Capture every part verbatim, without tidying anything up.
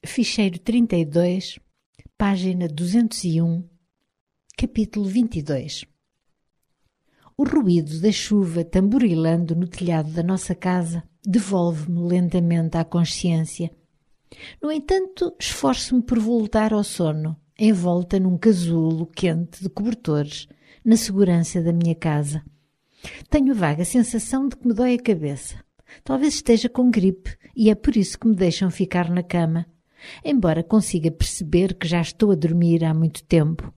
Ficheiro trinta e dois, página duzentos e um, capítulo vinte e dois. O ruído da chuva tamborilando no telhado da nossa casa devolve-me lentamente à consciência. No entanto, esforço-me por voltar ao sono, envolta num casulo quente de cobertores, na segurança da minha casa. Tenho a vaga sensação de que me dói a cabeça. Talvez esteja com gripe e é por isso que me deixam ficar na cama, embora consiga perceber que já estou a dormir há muito tempo.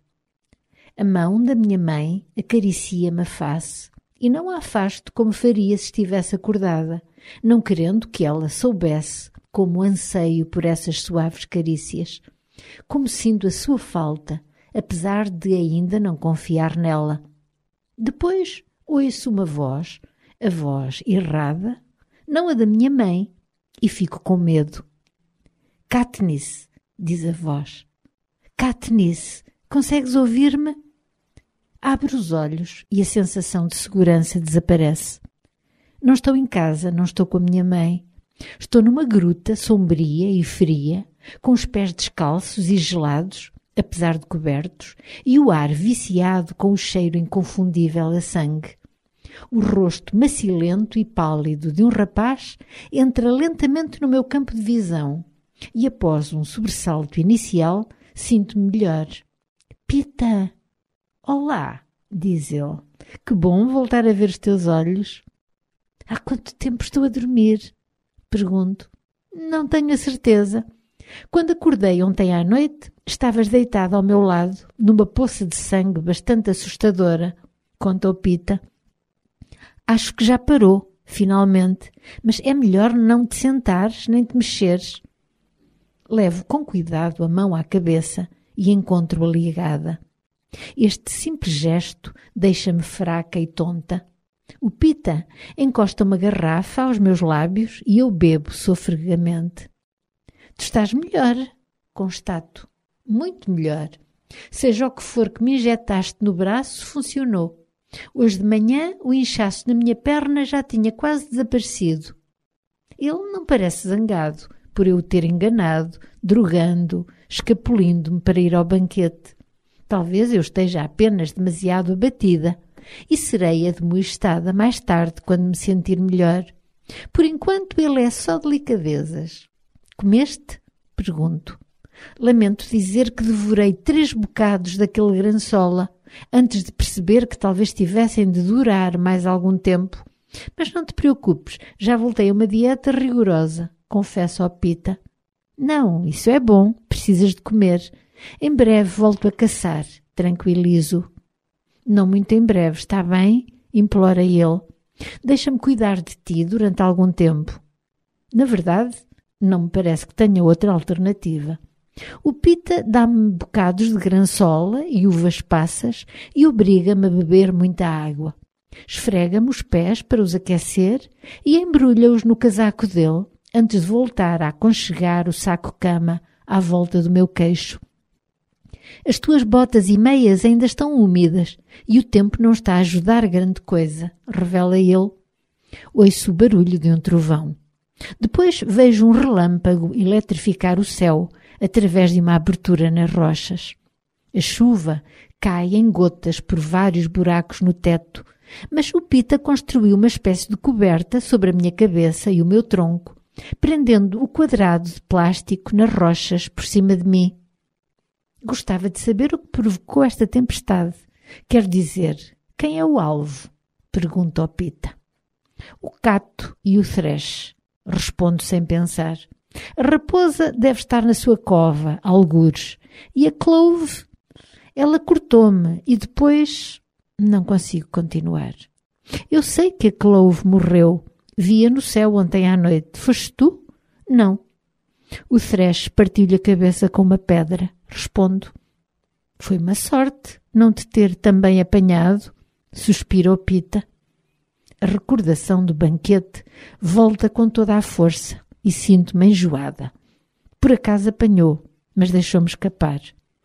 A mão da minha mãe acaricia-me a face e não a afasto como faria se estivesse acordada, não querendo que ela soubesse como anseio por essas suaves carícias, como sinto a sua falta, apesar de ainda não confiar nela. Depois ouço uma voz, a voz errada, não a da minha mãe, e fico com medo. Katniss, diz a voz. Katniss, consegues ouvir-me? Abro os olhos e a sensação de segurança desaparece. Não estou em casa, não estou com a minha mãe. Estou numa gruta sombria e fria, com os pés descalços e gelados, apesar de cobertos, e o ar viciado com o cheiro inconfundível a sangue. O rosto macilento e pálido de um rapaz entra lentamente no meu campo de visão e, após um sobressalto inicial, sinto-me melhor. Pita! Olá! Diz ele. Que bom voltar a ver os teus olhos. Há quanto tempo estou a dormir? Pergunto. Não tenho a certeza. Quando acordei ontem à noite, estavas deitado ao meu lado, numa poça de sangue bastante assustadora, conta o Pita. Acho que já parou, finalmente, mas é melhor não te sentares nem te mexeres. Levo com cuidado a mão à cabeça e encontro-a ligada. Este simples gesto deixa-me fraca e tonta. O Pita encosta uma garrafa aos meus lábios e eu bebo sofregamente. Tu estás melhor, constato. Muito melhor. Seja o que for que me injetaste no braço, funcionou. Hoje de manhã o inchaço na minha perna já tinha quase desaparecido. Ele não parece zangado por eu o ter enganado, drogando, escapulindo-me para ir ao banquete. Talvez eu esteja apenas demasiado abatida e serei admoestada mais tarde quando me sentir melhor. Por enquanto ele é só delicadezas. Comeste? Pergunto. Lamento dizer que devorei três bocados daquele grançola antes de perceber que talvez tivessem de durar mais algum tempo. Mas não te preocupes, já voltei a uma dieta rigorosa, confesso ao Pita. Não, isso é bom, precisas de comer. Em breve volto a caçar, tranquilizo. Não muito em breve, está bem? Implora ele. Deixa-me cuidar de ti durante algum tempo. Na verdade, não me parece que tenha outra alternativa. O Pita dá-me bocados de grançola e uvas passas e obriga-me a beber muita água. Esfrega-me os pés para os aquecer e embrulha-os no casaco dele antes de voltar a aconchegar o saco-cama à volta do meu queixo. As tuas botas e meias ainda estão úmidas e o tempo não está a ajudar grande coisa, revela ele. Ouço o barulho de um trovão. Depois vejo um relâmpago eletrificar o céu através de uma abertura nas rochas. A chuva cai em gotas por vários buracos no teto, mas o Pita construiu uma espécie de coberta sobre a minha cabeça e o meu tronco, prendendo o quadrado de plástico nas rochas por cima de mim. Gostava de saber o que provocou esta tempestade. Quer dizer, quem é o alvo? Pergunta ao Pita. O Cato e o Thresh, respondo sem pensar. A raposa deve estar na sua cova, algures. E a Clove? Ela cortou-me e depois não consigo continuar. Eu sei que a Clove morreu. Vi-a no céu ontem à noite. Foste tu? Não. O Thresh partiu-lhe a cabeça com uma pedra. Respondo. Foi uma sorte não te ter também apanhado, suspira o Pita. A recordação do banquete volta com toda a força e sinto-me enjoada. Por acaso apanhou, mas deixou-me escapar.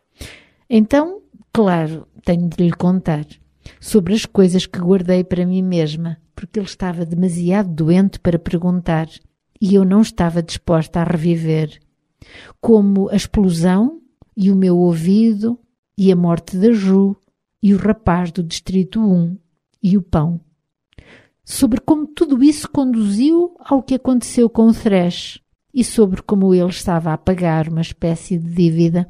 Então, claro, tenho de lhe contar sobre as coisas que guardei para mim mesma, porque ele estava demasiado doente para perguntar e eu não estava disposta a reviver. como a explosão e o meu ouvido e a morte da Ju e o rapaz do Distrito um e o pão. Sobre como tudo isso conduziu ao que aconteceu com o Thresh e sobre como ele estava a pagar uma espécie de dívida.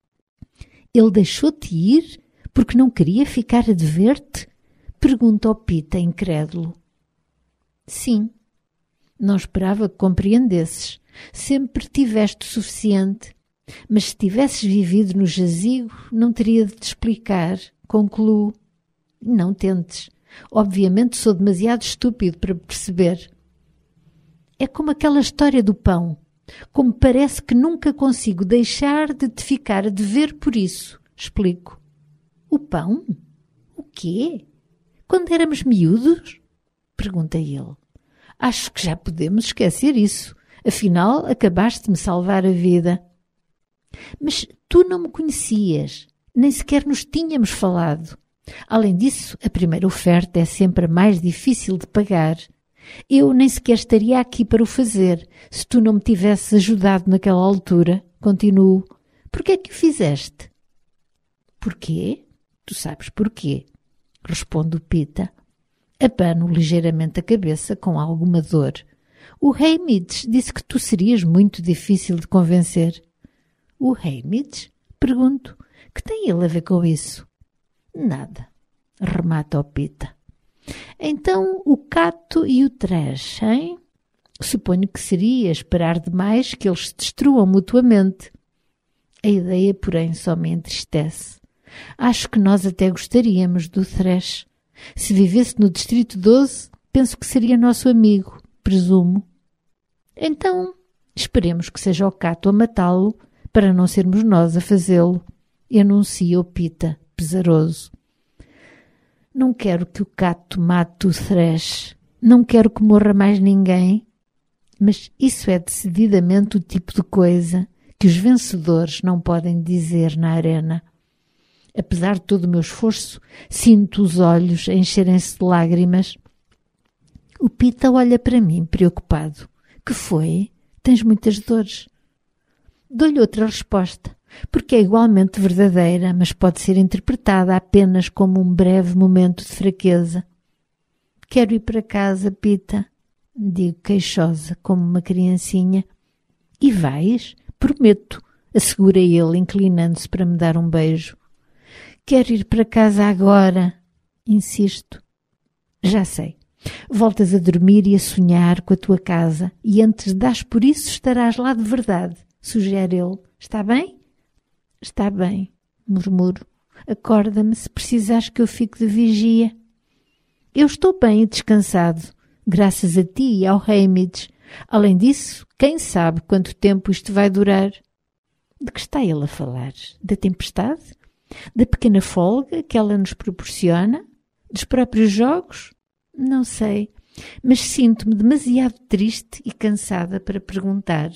Ele deixou-te ir porque não queria ficar a dever-te? Pergunta o Pita, incrédulo. Sim, não esperava que compreendesses. Sempre tiveste o suficiente. Mas se tivesses vivido no jazigo, não teria de te explicar. Concluo. Não tentes. Obviamente sou demasiado estúpido para perceber. É como aquela história do pão. Como parece que nunca consigo deixar de te ficar a dever por isso. Explico. O pão? O quê? Quando éramos miúdos? Pergunta ele. Acho que já podemos esquecer isso. Afinal, acabaste de me salvar a vida. Mas tu não me conhecias. Nem sequer nos tínhamos falado. Além disso, a primeira oferta é sempre a mais difícil de pagar. Eu nem sequer estaria aqui para o fazer, se tu não me tivesses ajudado naquela altura. Continuo. Porquê é que o fizeste? Porquê? Tu sabes porquê, responde o Pita. Abano ligeiramente a cabeça com alguma dor. O Haymitch disse que tu serias muito difícil de convencer. O Haymitch? Pergunto. Que tem ele a ver com isso? Nada, remata o Pita. Então o Cato e o Thresh, hein? Suponho que seria esperar demais que eles se destruam mutuamente. A ideia, porém, só me entristece. Acho que nós até gostaríamos do Thresh. Se vivesse no Distrito doze, penso que seria nosso amigo, presumo. Então, esperemos que seja o Cato a matá-lo, para não sermos nós a fazê-lo, enuncia o Pita, pesaroso. Não quero que o Cato mate o Thresh, não quero que morra mais ninguém, mas isso é decididamente o tipo de coisa que os vencedores não podem dizer na arena. Apesar de todo o meu esforço, sinto os olhos encherem-se de lágrimas. O Pita olha para mim, preocupado. Que foi? Tens muitas dores? Dou-lhe outra resposta, porque é igualmente verdadeira, mas pode ser interpretada apenas como um breve momento de fraqueza. Quero ir para casa, Pita, digo queixosa, como uma criancinha. E vais? Prometo, assegura ele, inclinando-se para me dar um beijo. Quero ir para casa agora, insisto. Já sei. Voltas a dormir e a sonhar com a tua casa e antes de dares por isso estarás lá de verdade, sugere ele. Está bem? Está bem, murmuro. Acorda-me se precisares que eu fique de vigia. Eu estou bem e descansado, graças a ti e ao Haymitch. Além disso, quem sabe quanto tempo isto vai durar? De que está ele a falar? Da tempestade? Da pequena folga que ela nos proporciona? Dos próprios jogos? Não sei, mas sinto-me demasiado triste e cansada para perguntar.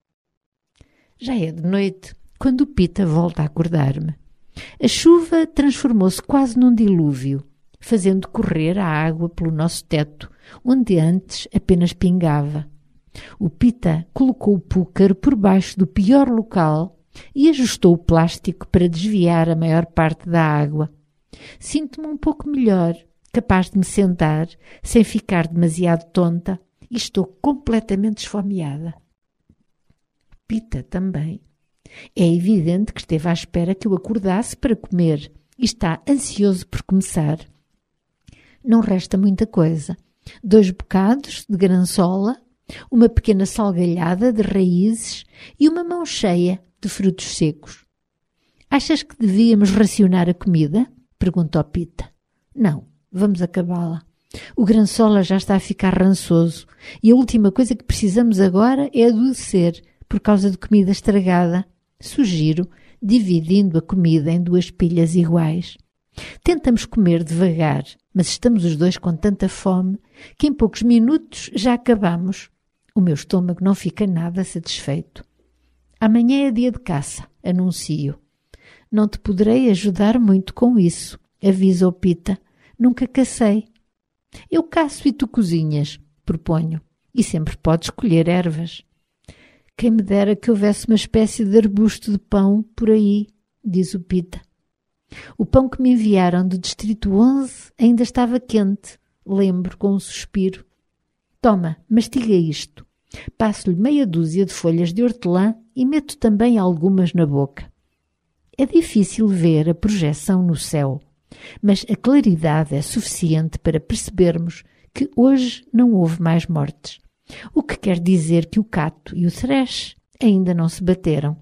Já é de noite, quando o Pita volta a acordar-me. A chuva transformou-se quase num dilúvio, fazendo correr a água pelo nosso teto, onde antes apenas pingava. O Pita colocou o púcaro por baixo do pior local e ajustou o plástico para desviar a maior parte da água. Sinto-me um pouco melhor, capaz de me sentar, sem ficar demasiado tonta, e estou completamente esfomeada. Pita também. É evidente que esteve à espera que eu acordasse para comer e está ansioso por começar. Não resta muita coisa. Dois bocados de grançola, uma pequena salgalhada de raízes e uma mão cheia de frutos secos. Achas que devíamos racionar a comida? Pergunta o Pita. Não, vamos acabá-la. O grançola já está a ficar rançoso e a última coisa que precisamos agora é adoecer por causa de comida estragada. Sugiro, dividindo a comida em duas pilhas iguais. Tentamos comer devagar, mas estamos os dois com tanta fome que em poucos minutos já acabamos. O meu estômago não fica nada satisfeito. Amanhã é dia de caça, anuncio. Não te poderei ajudar muito com isso, avisa o Pita. Nunca cacei. Eu caço e tu cozinhas, proponho. E sempre podes escolher ervas. Quem me dera que houvesse uma espécie de arbusto de pão por aí, diz o Pita. O pão que me enviaram do Distrito onze ainda estava quente, lembro com um suspiro. Toma, mastiga isto. Passo-lhe meia dúzia de folhas de hortelã e meto também algumas na boca. É difícil ver a projeção no céu, mas a claridade é suficiente para percebermos que hoje não houve mais mortes, o que quer dizer que o cato e o thresh ainda não se bateram.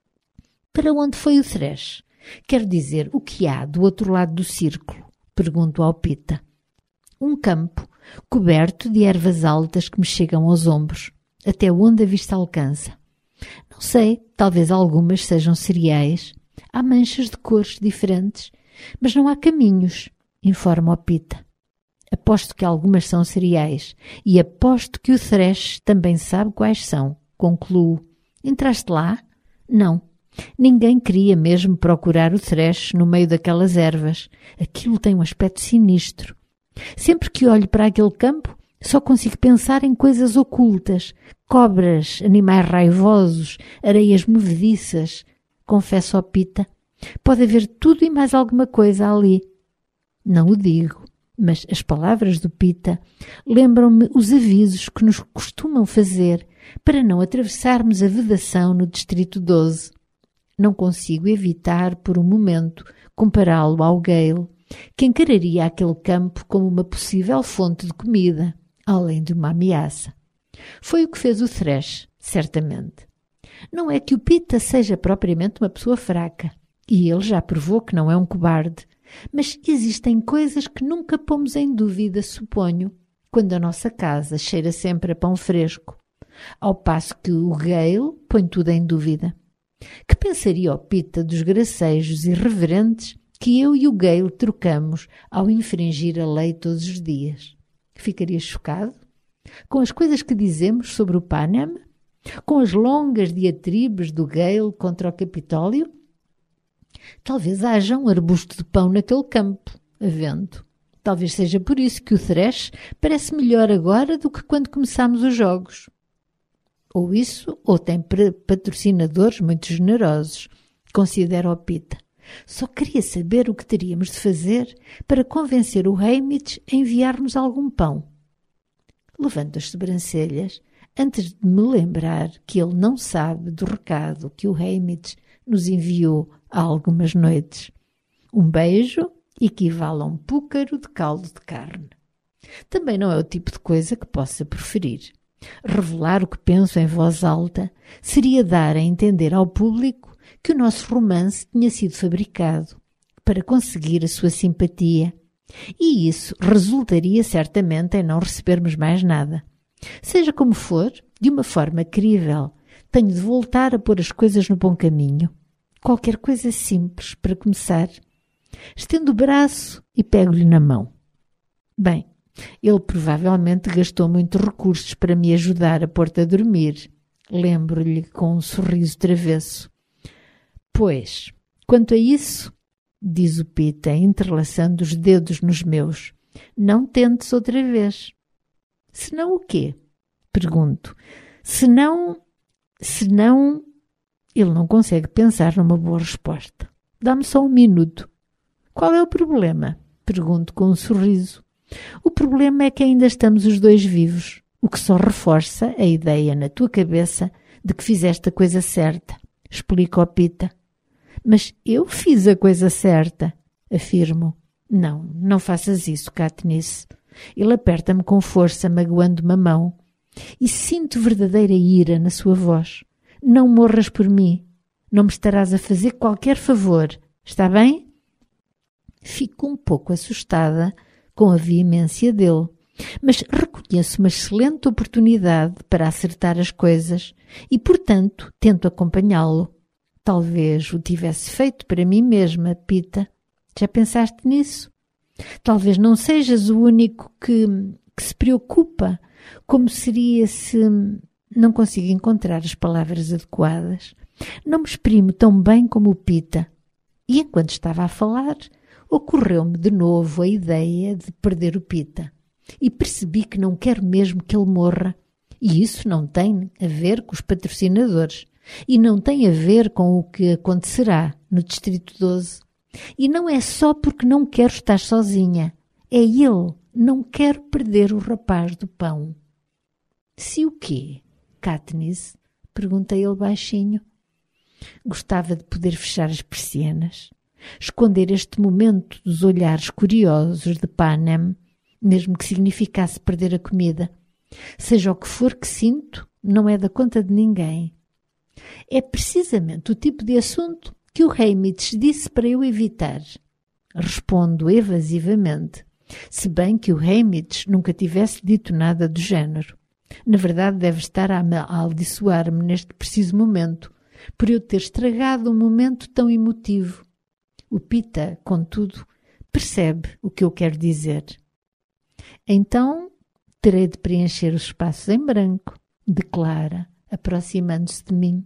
Para onde foi o thresh? Quer dizer, o que há do outro lado do círculo? Pergunto ao Pita. Um campo, coberto de ervas altas que me chegam aos ombros, até onde a vista alcança. Não sei, talvez algumas sejam cereais. Há manchas de cores diferentes, mas não há caminhos, informa o Pita. Aposto que algumas são cereais e aposto que o thresh também sabe quais são, concluo. Entraste lá? Não. Ninguém queria mesmo procurar o thresh no meio daquelas ervas. Aquilo tem um aspecto sinistro. Sempre que olho para aquele campo, só consigo pensar em coisas ocultas, cobras, animais raivosos, areias movediças. Confesso ao Pita. Pode haver tudo e mais alguma coisa ali. Não o digo, mas as palavras do Pita lembram-me os avisos que nos costumam fazer para não atravessarmos a vedação no Distrito doze. Não consigo evitar, por um momento, compará-lo ao Gale, que encararia aquele campo como uma possível fonte de comida, além de uma ameaça. Foi o que fez o thresh, certamente. Não é que o Pita seja propriamente uma pessoa fraca, e ele já provou que não é um cobarde, mas existem coisas que nunca pomos em dúvida, suponho, quando a nossa casa cheira sempre a pão fresco, ao passo que o Gale põe tudo em dúvida. Que pensaria o Pita dos gracejos irreverentes que eu e o Gale trocamos ao infringir a lei todos os dias? Ficaria chocado? Com as coisas que dizemos sobre o Panem? Com as longas diatribes do Gale contra o Capitólio? Talvez haja um arbusto de pão naquele campo, havendo. Talvez seja por isso que o thresh parece melhor agora do que quando começámos os jogos. Ou isso, ou tem patrocinadores muito generosos, considera o Pita. Só queria saber o que teríamos de fazer para convencer o Haymitch a enviar-nos algum pão. Levanto as sobrancelhas antes de me lembrar que ele não sabe do recado que o Haymitch nos enviou há algumas noites. Um beijo equivale a um púcaro de caldo de carne. Também não é o tipo de coisa que possa preferir. Revelar o que penso em voz alta seria dar a entender ao público que o nosso romance tinha sido fabricado para conseguir a sua simpatia, e isso resultaria certamente em não recebermos mais nada. Seja como for, de uma forma crível, tenho de voltar a pôr as coisas no bom caminho. Qualquer coisa simples para começar. Estendo o braço e pego-lhe na mão. Bem, ele provavelmente gastou muitos recursos para me ajudar a pôr-te a dormir. Lembro-lhe com um sorriso travesso. Pois, quanto a isso, diz o Pita, entrelaçando os dedos nos meus, não tentes outra vez. Senão o quê? Pergunto. Senão, senão... Ele não consegue pensar numa boa resposta. Dá-me só um minuto. Qual é o problema? Pergunto com um sorriso. O problema é que ainda estamos os dois vivos, o que só reforça a ideia na tua cabeça de que fizeste a coisa certa, explica o Pita. Mas eu fiz a coisa certa, afirmo. Não, não faças isso, Katniss. Ele aperta-me com força, magoando-me a mão, e sinto verdadeira ira na sua voz. Não morras por mim. Não me estarás a fazer qualquer favor. Está bem? Fico um pouco assustada com a veemência dele, mas reconheço uma excelente oportunidade para acertar as coisas e, portanto, tento acompanhá-lo. Talvez o tivesse feito para mim mesma, Pita. Já pensaste nisso? Talvez não sejas o único que, que se preocupa, como seria se... Não consigo encontrar as palavras adequadas. Não me exprimo tão bem como o Pita. E enquanto estava a falar, ocorreu-me de novo a ideia de perder o Pita. E percebi que não quero mesmo que ele morra E isso não tem a ver com os patrocinadores. E não tem a ver com o que acontecerá no Distrito doze. E não é só porque não quero estar sozinha. É ele. Não quero perder o rapaz do pão. Se o quê, Katniss? Pergunta ele baixinho. Gostava de poder fechar as persianas, esconder este momento dos olhares curiosos de Panem, mesmo que significasse perder a comida. Seja o que for que sinto, não é da conta de ninguém. É precisamente o tipo de assunto que o Haymitch disse para eu evitar. Respondo evasivamente, se bem que o Haymitch nunca tivesse dito nada do género. Na verdade, deve estar a amaldiçoar-me neste preciso momento, por eu ter estragado um momento tão emotivo. O Pita, contudo, percebe o que eu quero dizer. Então, terei de preencher os espaços em branco, declara, aproximando-se de mim.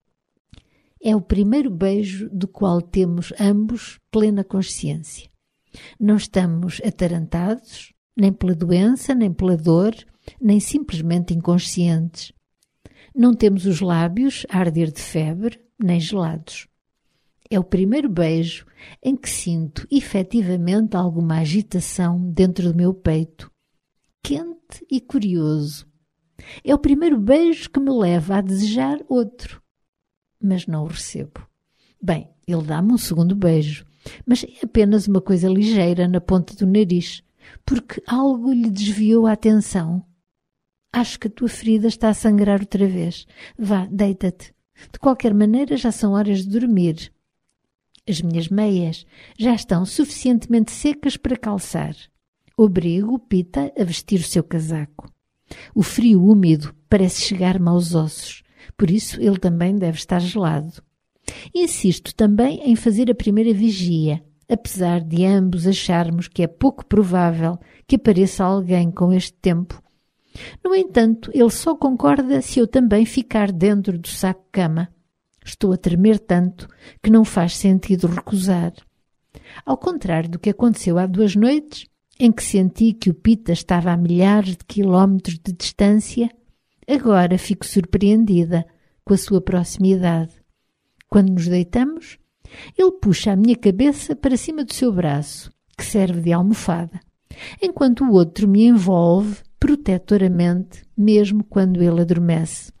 É o primeiro beijo do qual temos ambos plena consciência. Não estamos atarantados, nem pela doença, nem pela dor, nem simplesmente inconscientes. Não temos os lábios a arder de febre, nem gelados. É o primeiro beijo em que sinto efetivamente alguma agitação dentro do meu peito, quente e curioso. É o primeiro beijo que me leva a desejar outro, mas não o recebo. Bem, ele dá-me um segundo beijo, mas é apenas uma coisa ligeira na ponta do nariz, porque algo lhe desviou a atenção. Acho que a tua ferida está a sangrar outra vez. Vá, deita-te. De qualquer maneira, já são horas de dormir. As minhas meias já estão suficientemente secas para calçar. Obrigo o Pita a vestir o seu casaco. O frio úmido parece chegar-me aos ossos, por isso ele também deve estar gelado. Insisto também em fazer a primeira vigia, apesar de ambos acharmos que é pouco provável que apareça alguém com este tempo. No entanto, ele só concorda se eu também ficar dentro do saco-cama. Estou a tremer tanto que não faz sentido recusar. Ao contrário do que aconteceu há duas noites, em que senti que o Pita estava a milhares de quilómetros de distância, agora fico surpreendida com a sua proximidade. Quando nos deitamos, ele puxa a minha cabeça para cima do seu braço, que serve de almofada, enquanto o outro me envolve protetoramente, mesmo quando ele adormece.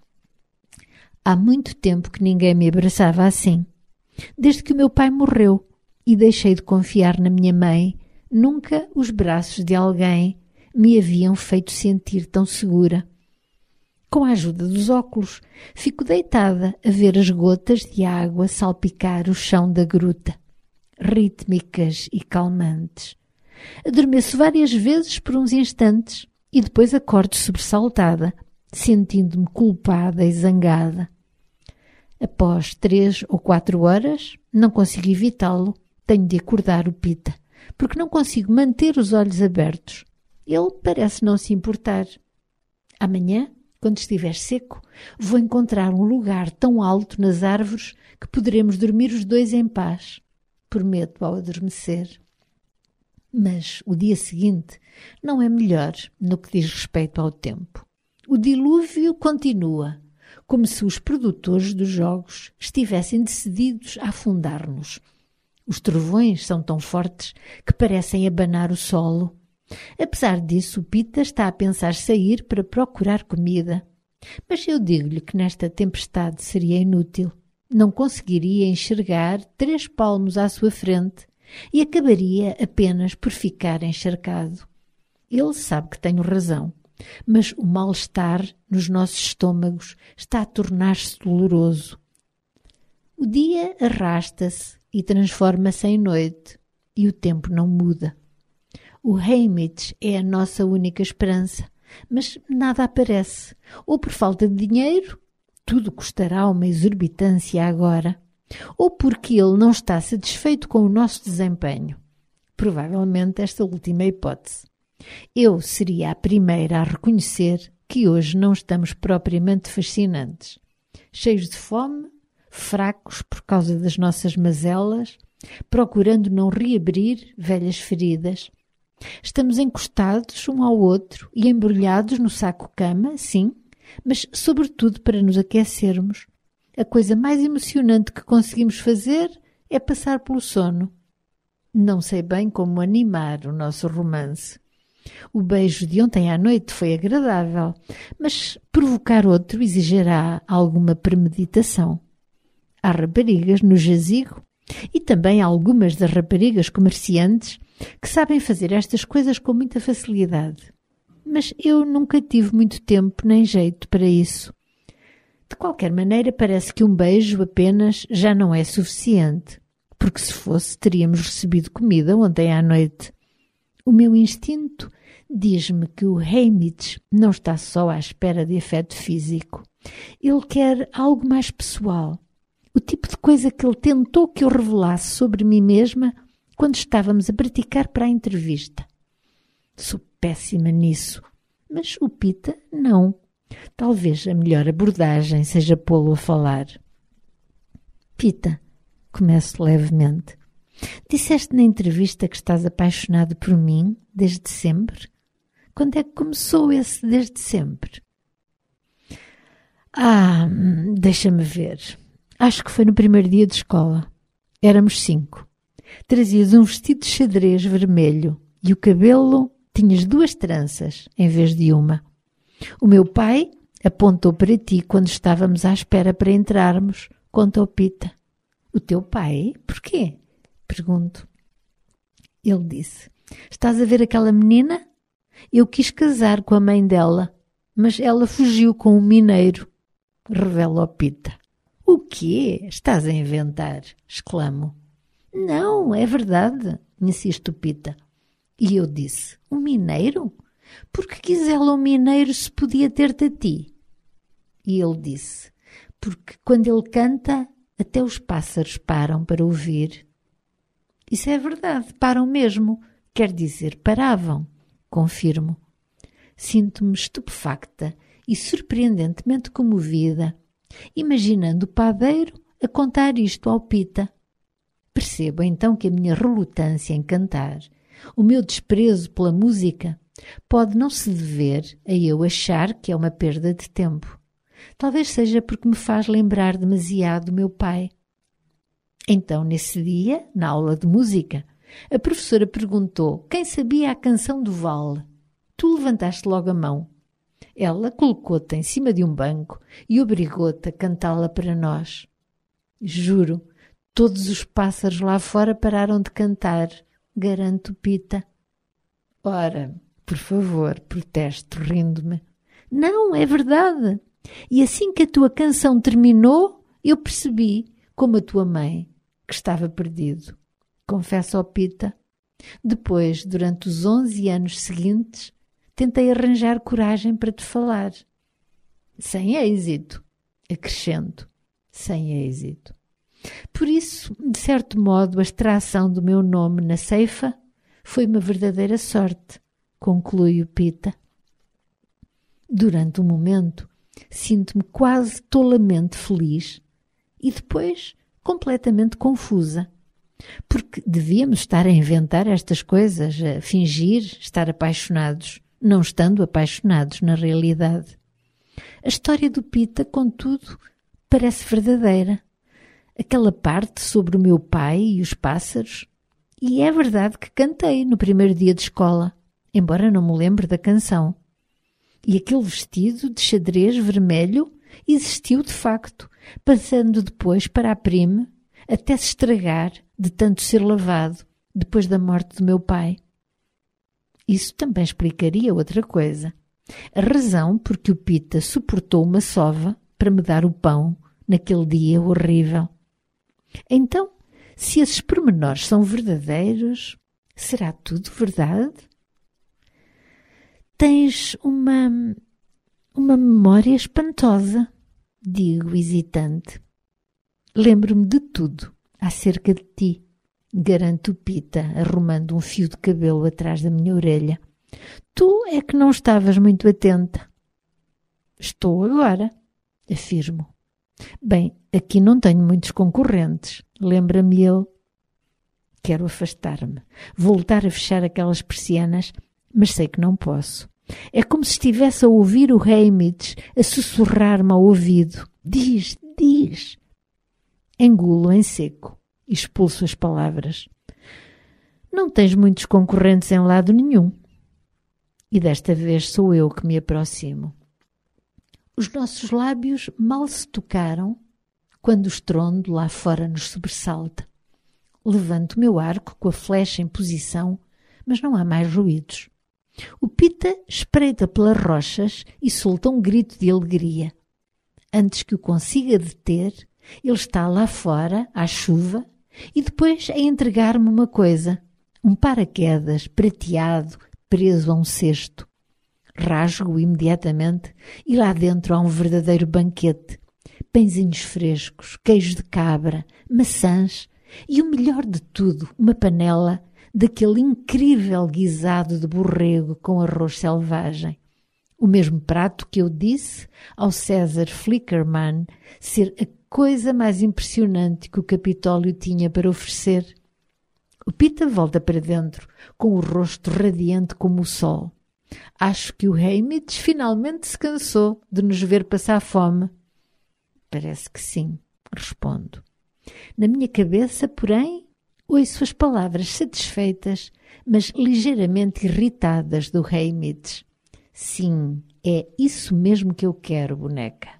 Há muito tempo que ninguém me abraçava assim. Desde que o meu pai morreu e deixei de confiar na minha mãe, nunca os braços de alguém me haviam feito sentir tão segura. Com a ajuda dos óculos, fico deitada a ver as gotas de água salpicar o chão da gruta, rítmicas e calmantes. Adormeço várias vezes por uns instantes e depois acordo sobressaltada, sentindo-me culpada e zangada. Após três ou quatro horas, não consigo evitá-lo, tenho de acordar o Pita, porque não consigo manter os olhos abertos. Ele parece não se importar. Amanhã, quando estiver seco, vou encontrar um lugar tão alto nas árvores que poderemos dormir os dois em paz. Prometo ao adormecer. Mas o dia seguinte não é melhor no que diz respeito ao tempo. O dilúvio continua, como se os produtores dos jogos estivessem decididos a afundar-nos. Os trovões são tão fortes que parecem abanar o solo. Apesar disso, o Pita está a pensar sair para procurar comida. Mas eu digo-lhe que nesta tempestade seria inútil. Não conseguiria enxergar três palmos à sua frente e acabaria apenas por ficar encharcado. Ele sabe que tenho razão, mas o mal-estar nos nossos estômagos está a tornar-se doloroso. O dia arrasta-se e transforma-se em noite, e o tempo não muda. O Haymitch é a nossa única esperança, mas nada aparece, ou por falta de dinheiro, tudo custará uma exorbitância agora, ou porque ele não está satisfeito com o nosso desempenho. Provavelmente esta última hipótese. Eu seria a primeira a reconhecer que hoje não estamos propriamente fascinantes. Cheios de fome, fracos por causa das nossas mazelas, procurando não reabrir velhas feridas. Estamos encostados um ao outro e embrulhados no saco-cama, sim, mas sobretudo para nos aquecermos. A coisa mais emocionante que conseguimos fazer é passar pelo sono. Não sei bem como animar o nosso romance. O beijo de ontem à noite foi agradável, mas provocar outro exigirá alguma premeditação. Há raparigas no jazigo e também algumas das raparigas comerciantes que sabem fazer estas coisas com muita facilidade. Mas eu nunca tive muito tempo nem jeito para isso. De qualquer maneira, parece que um beijo apenas já não é suficiente, porque se fosse, teríamos recebido comida ontem à noite. O meu instinto diz-me que o Hamish não está só à espera de afeto físico. Ele quer algo mais pessoal. O tipo de coisa que ele tentou que eu revelasse sobre mim mesma quando estávamos a praticar para a entrevista. Sou péssima nisso, mas o Pita não. Talvez a melhor abordagem seja pô-lo a falar. Pita, começo levemente. Disseste na entrevista que estás apaixonado por mim desde sempre? Quando é que começou esse desde sempre? Ah, deixa-me ver. Acho que foi no primeiro dia de escola. Éramos cinco. Trazias um vestido de xadrez vermelho e o cabelo tinhas duas tranças em vez de uma. O meu pai apontou para ti quando estávamos à espera para entrarmos, conta o Pita. O teu pai? Porquê? Pergunto. Ele disse, estás a ver aquela menina? Eu quis casar com a mãe dela, mas ela fugiu com um mineiro, revela o Pita. O quê? Estás a inventar? Exclamo. Não, é verdade, insiste o Pita. E eu disse, um mineiro? Por que quis ela um mineiro se podia ter-te a ti? E ele disse, porque quando ele canta, até os pássaros param para ouvir. Isso é verdade, param mesmo. Quer dizer, paravam. Confirmo. Sinto-me estupefacta e surpreendentemente comovida, imaginando o padeiro a contar isto ao Pita. Percebo então que a minha relutância em cantar, o meu desprezo pela música, pode não se dever a eu achar que é uma perda de tempo. Talvez seja porque me faz lembrar demasiado do meu pai. Então, nesse dia, na aula de música, a professora perguntou quem sabia a canção do vale. Tu levantaste logo a mão. Ela colocou-te em cima de um banco e obrigou-te a cantá-la para nós. Juro, todos os pássaros lá fora pararam de cantar, garanto Pita. Ora, por favor, protesto rindo-me. Não, é verdade. E assim que a tua canção terminou, eu percebi, como a tua mãe, que estava perdido. Confesso ao Pita. Depois, durante os onze anos seguintes, tentei arranjar coragem para te falar. Sem êxito. Acrescento. Sem êxito. Por isso, de certo modo, a extração do meu nome na ceifa foi uma verdadeira sorte, conclui o Pita. Durante um momento, sinto-me quase tolamente feliz e depois completamente confusa, porque devíamos estar a inventar estas coisas, a fingir estar apaixonados, não estando apaixonados na realidade. A história do Pita, contudo, parece verdadeira. Aquela parte sobre o meu pai e os pássaros, e é verdade que cantei no primeiro dia de escola, embora não me lembre da canção. E aquele vestido de xadrez vermelho existiu de facto, passando depois para a prime, até se estragar de tanto ser lavado depois da morte do meu pai. Isso também explicaria outra coisa. A razão por que o Pita suportou uma sova para me dar o pão naquele dia horrível. Então, se esses pormenores são verdadeiros, será tudo verdade? Tens uma, uma memória espantosa, digo hesitante. Lembro-me de tudo acerca de ti, garanto o Pita, arrumando um fio de cabelo atrás da minha orelha. Tu é que não estavas muito atenta. Estou agora, afirmo. Bem, aqui não tenho muitos concorrentes, lembra-me ele. Quero afastar-me, voltar a fechar aquelas persianas, mas sei que não posso. É como se estivesse a ouvir o Hamish a sussurrar-me ao ouvido. Diz, diz. Engulo em seco e expulso as palavras. Não tens muitos concorrentes em lado nenhum. E desta vez sou eu que me aproximo. Os nossos lábios mal se tocaram quando o estrondo lá fora nos sobressalta. Levanto o meu arco com a flecha em posição, mas não há mais ruídos. O Pita espreita pelas rochas e solta um grito de alegria. Antes que o consiga deter, ele está lá fora, à chuva, e depois a entregar-me uma coisa, um paraquedas prateado preso a um cesto. Rasgo-o imediatamente e lá dentro há um verdadeiro banquete. Pãezinhos frescos, queijo de cabra, maçãs e o melhor de tudo, uma panela daquele incrível guisado de borrego com arroz selvagem. O mesmo prato que eu disse ao César Flickerman ser a coisa mais impressionante que o Capitólio tinha para oferecer. O Pita volta para dentro, com o rosto radiante como o sol. Acho que o Hamish finalmente se cansou de nos ver passar fome. Parece que sim, respondo. Na minha cabeça, porém, ouço as palavras satisfeitas, mas ligeiramente irritadas do Hamish. Sim, é isso mesmo que eu quero, boneca.